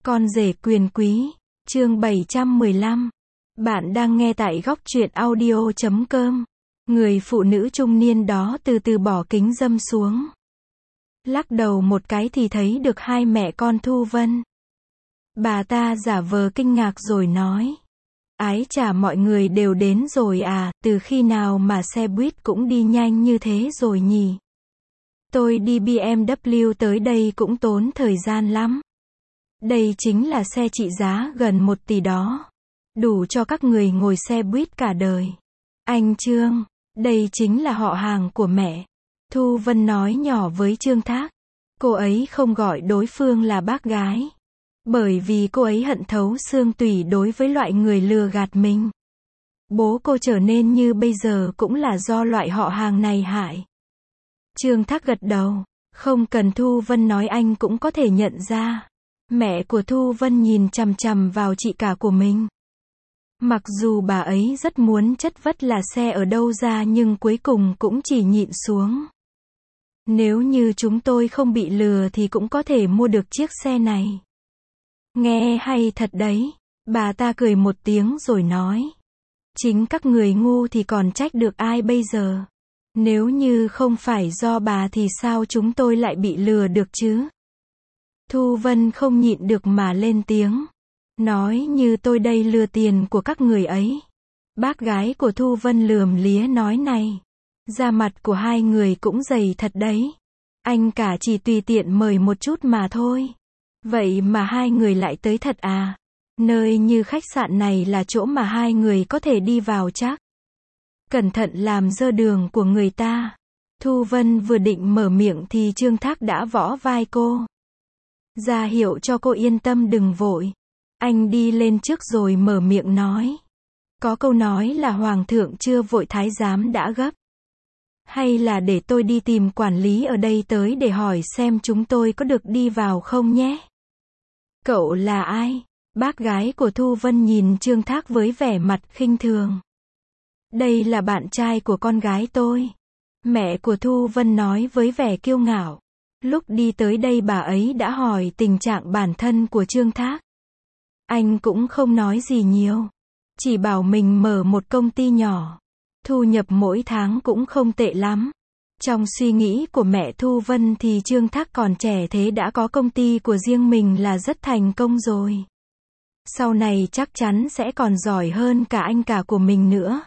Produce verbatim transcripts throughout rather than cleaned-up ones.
Con rể quyền quý, chương bảy trăm mười lăm. Bạn đang nghe tại góc truyện audio chấm com. Người phụ nữ trung niên đó từ từ bỏ kính râm xuống. Lắc đầu một cái thì thấy được hai mẹ con Thu Vân. Bà ta giả vờ kinh ngạc rồi nói. Ái chà, mọi người đều đến rồi à, từ khi nào mà xe buýt cũng đi nhanh như thế rồi nhỉ? Tôi đi bê em vê tới đây cũng tốn thời gian lắm. Đây chính là xe trị giá gần một tỷ đó. Đủ cho các người ngồi xe buýt cả đời. Anh Trương, đây chính là họ hàng của mẹ. Thu Vân nói nhỏ với Trương Thác. Cô ấy không gọi đối phương là bác gái. Bởi vì cô ấy hận thấu xương tủy đối với loại người lừa gạt mình. Bố cô trở nên như bây giờ cũng là do loại họ hàng này hại. Trương Thác gật đầu. Không cần Thu Vân nói anh cũng có thể nhận ra. Mẹ của Thu Vân nhìn chằm chằm vào chị cả của mình. Mặc dù bà ấy rất muốn chất vấn là xe ở đâu ra nhưng cuối cùng cũng chỉ nhịn xuống. Nếu như chúng tôi không bị lừa thì cũng có thể mua được chiếc xe này. Nghe hay thật đấy. Bà ta cười một tiếng rồi nói. Chính các người ngu thì còn trách được ai bây giờ. Nếu như không phải do bà thì sao chúng tôi lại bị lừa được chứ? Thu Vân không nhịn được mà lên tiếng. Nói như tôi đây lừa tiền của các người ấy. Bác gái của Thu Vân lườm lía nói này. Da mặt của hai người cũng dày thật đấy. Anh cả chỉ tùy tiện mời một chút mà thôi. Vậy mà hai người lại tới thật à? Nơi như khách sạn này là chỗ mà hai người có thể đi vào chắc. Cẩn thận làm dơ đường của người ta. Thu Vân vừa định mở miệng thì Trương Thác đã võ vai cô. Ra hiệu cho cô yên tâm đừng vội. Anh đi lên trước rồi mở miệng nói. Có câu nói là hoàng thượng chưa vội thái giám đã gấp. Hay là để tôi đi tìm quản lý ở đây tới để hỏi xem chúng tôi có được đi vào không nhé? Cậu là ai? Bác gái của Thu Vân nhìn Trương Thác với vẻ mặt khinh thường. Đây là bạn trai của con gái tôi. Mẹ của Thu Vân nói với vẻ kiêu ngạo. Lúc đi tới đây bà ấy đã hỏi tình trạng bản thân của Trương Thác. Anh cũng không nói gì nhiều. Chỉ bảo mình mở một công ty nhỏ. Thu nhập mỗi tháng cũng không tệ lắm. Trong suy nghĩ của mẹ Thu Vân thì Trương Thác còn trẻ thế đã có công ty của riêng mình là rất thành công rồi. Sau này chắc chắn sẽ còn giỏi hơn cả anh cả của mình nữa.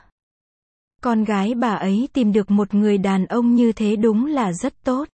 Con gái bà ấy tìm được một người đàn ông như thế đúng là rất tốt.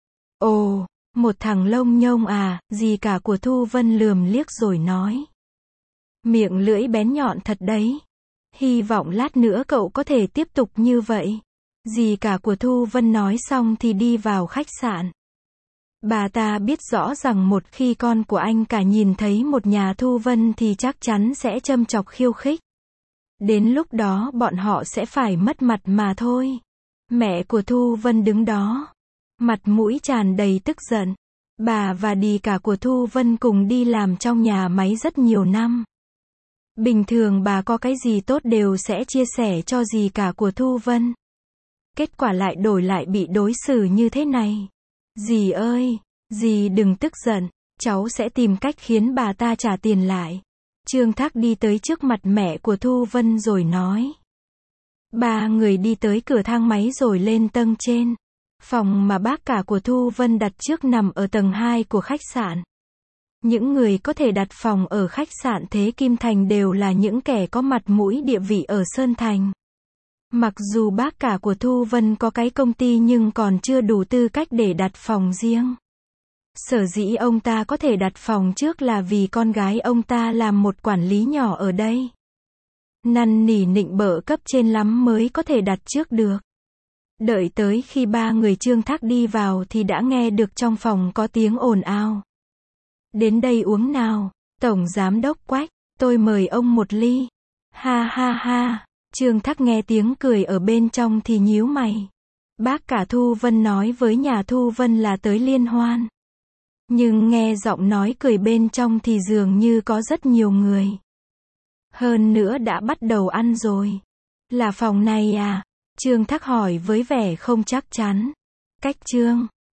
Ồ, một thằng lông nhông à, dì cả của Thu Vân lườm liếc rồi nói. Miệng lưỡi bén nhọn thật đấy. Hy vọng lát nữa cậu có thể tiếp tục như vậy. Dì cả của Thu Vân nói xong thì đi vào khách sạn. Bà ta biết rõ rằng một khi con của anh cả nhìn thấy một nhà Thu Vân thì chắc chắn sẽ châm chọc khiêu khích. Đến lúc đó bọn họ sẽ phải mất mặt mà thôi. Mẹ của Thu Vân đứng đó. Mặt mũi tràn đầy tức giận. Bà và dì cả của Thu Vân cùng đi làm trong nhà máy rất nhiều năm. Bình thường bà có cái gì tốt đều sẽ chia sẻ cho dì cả của Thu Vân. Kết quả lại đổi lại bị đối xử như thế này. Dì ơi, dì đừng tức giận, cháu sẽ tìm cách khiến bà ta trả tiền lại. Trương Thác đi tới trước mặt mẹ của Thu Vân rồi nói. Ba người đi tới cửa thang máy rồi lên tầng trên. Phòng mà bác cả của Thu Vân đặt trước nằm ở tầng hai của khách sạn. Những người có thể đặt phòng ở khách sạn Thế Kim Thành đều là những kẻ có mặt mũi địa vị ở Sơn Thành. Mặc dù bác cả của Thu Vân có cái công ty nhưng còn chưa đủ tư cách để đặt phòng riêng. Sở dĩ ông ta có thể đặt phòng trước là vì con gái ông ta làm một quản lý nhỏ ở đây. Năn nỉ nịnh bợ cấp trên lắm mới có thể đặt trước được. Đợi tới khi ba người Trương Thác đi vào thì đã nghe được trong phòng có tiếng ồn ào. Đến đây uống nào, Tổng Giám đốc Quách, tôi mời ông một ly. Ha ha ha, Trương Thác nghe tiếng cười ở bên trong thì nhíu mày. Bác cả Thu Vân nói với nhà Thu Vân là tới liên hoan. Nhưng nghe giọng nói cười bên trong thì dường như có rất nhiều người. Hơn nữa đã bắt đầu ăn rồi. Là phòng này à? Trương Thác hỏi với vẻ không chắc chắn. Cách Trương